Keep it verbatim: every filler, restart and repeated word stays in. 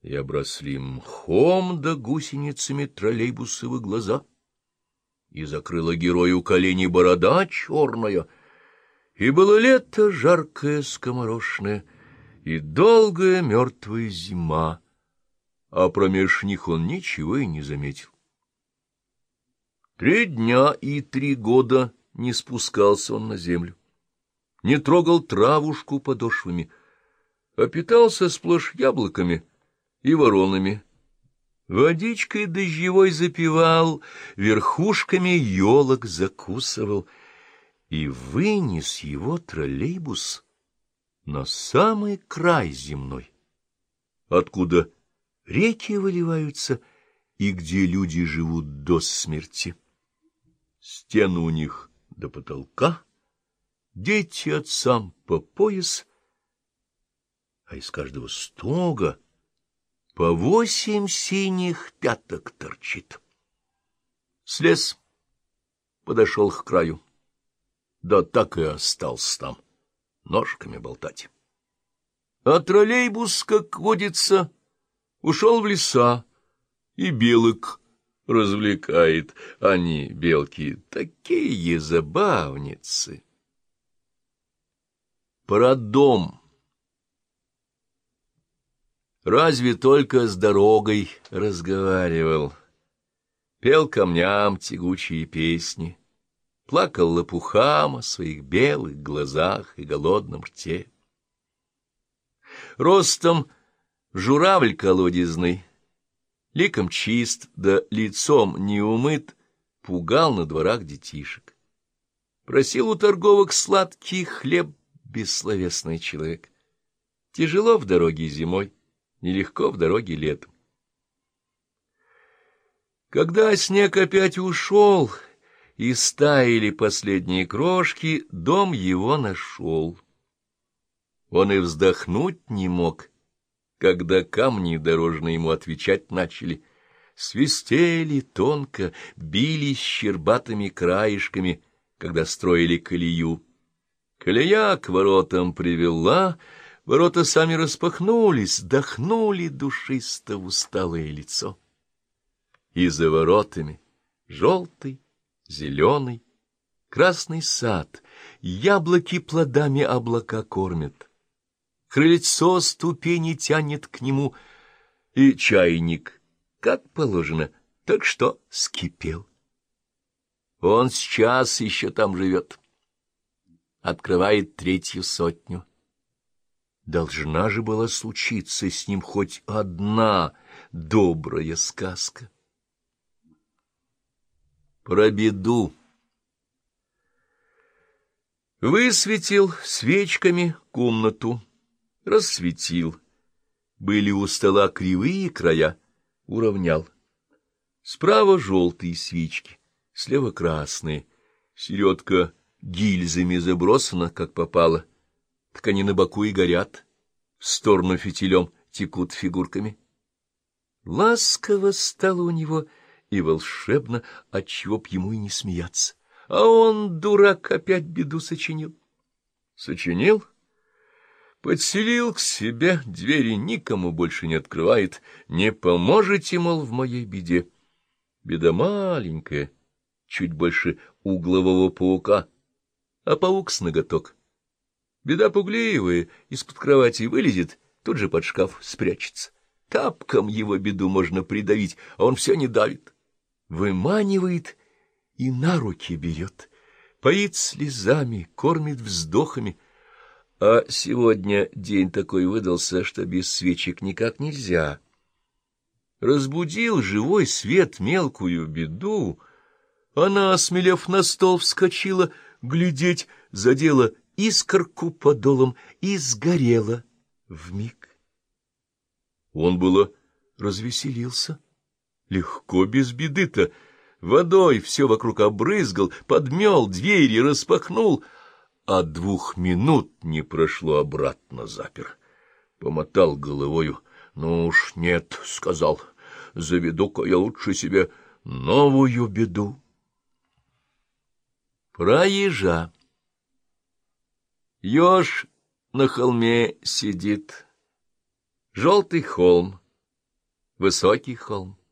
и обросли мхом да гусеницами троллейбусовы глаза, и закрыла герою колени борода черная, и было лето жаркое, скоморошное, и долгая мертвая зима, а промеж них он ничего и не заметил. Три дня и три года не спускался он на землю, не трогал травушку подошвами, а питался сплошь яблоками и воронами. Водичкой дождевой запивал, верхушками елок закусывал, и вынес его троллейбус на самый край земной, откуда реки выливаются и где люди живут до смерти. Стены у них до потолка, дети отцам по пояс, а из каждого стога по восемь синих пяток торчит. Слез, подошел к краю, да так и остался там, ножками болтать. А троллейбус, как водится, ушел в леса и белок развлекает. Они, белки, такие забавницы. Про дом. Разве только с дорогой разговаривал, пел камням тягучие песни, плакал лопухам о своих белых глазах и голодном рте. Ростом журавль колодезный, ликом чист, да лицом не умыт, пугал на дворах детишек. Просил у торговок сладкий хлеб бессловесный человек. Тяжело в дороге зимой, нелегко в дороге летом. Когда снег опять ушел и стаяли последние крошки, дом его нашел. Он и вздохнуть не мог, когда камни дорожные ему отвечать начали. Свистели тонко, бились щербатыми краешками, когда строили колею. Колея к воротам привела, ворота сами распахнулись, вдохнули душисто в усталое лицо. И за воротами желтый, зеленый, красный сад, яблоки плодами облака кормят. Крыльцо ступени тянет к нему, и чайник, как положено, так что скипел. Он сейчас еще там живет, открывает третью сотню. Должна же была случиться с ним хоть одна добрая сказка. Про беду. Высветил свечками комнату, рассветил. Были у стола кривые края, уравнял. Справа желтые свечки, слева красные, середка гильзами забросана, как попало, так они на боку и горят, в сторону фитилем текут фигурками. Ласково стало у него и волшебно, отчего б ему и не смеяться. А он, дурак, опять беду сочинил. Сочинил? Подселил к себе, двери никому больше не открывает. Не поможете, мол, в моей беде. Беда маленькая, чуть больше углового паука, а паук с ноготок. Беда пугливая, из-под кровати вылезет, тут же под шкаф спрячется. Тапком его беду можно придавить, а он все не давит. Выманивает и на руки берет, поит слезами, кормит вздохами. А сегодня день такой выдался, что без свечек никак нельзя. Разбудил живой свет мелкую беду. Она, осмелев на стол, вскочила глядеть, задела искорку подолом и сгорела вмиг. Он было развеселился. Легко без беды-то. Водой все вокруг обрызгал, подмел, двери распахнул, а двух минут не прошло, обратно запер. Помотал головою. «Ну уж нет», — сказал, — «заведу-ка я лучше себе новую беду». Про ежа. Еж на холме сидит. Желтый холм, высокий холм.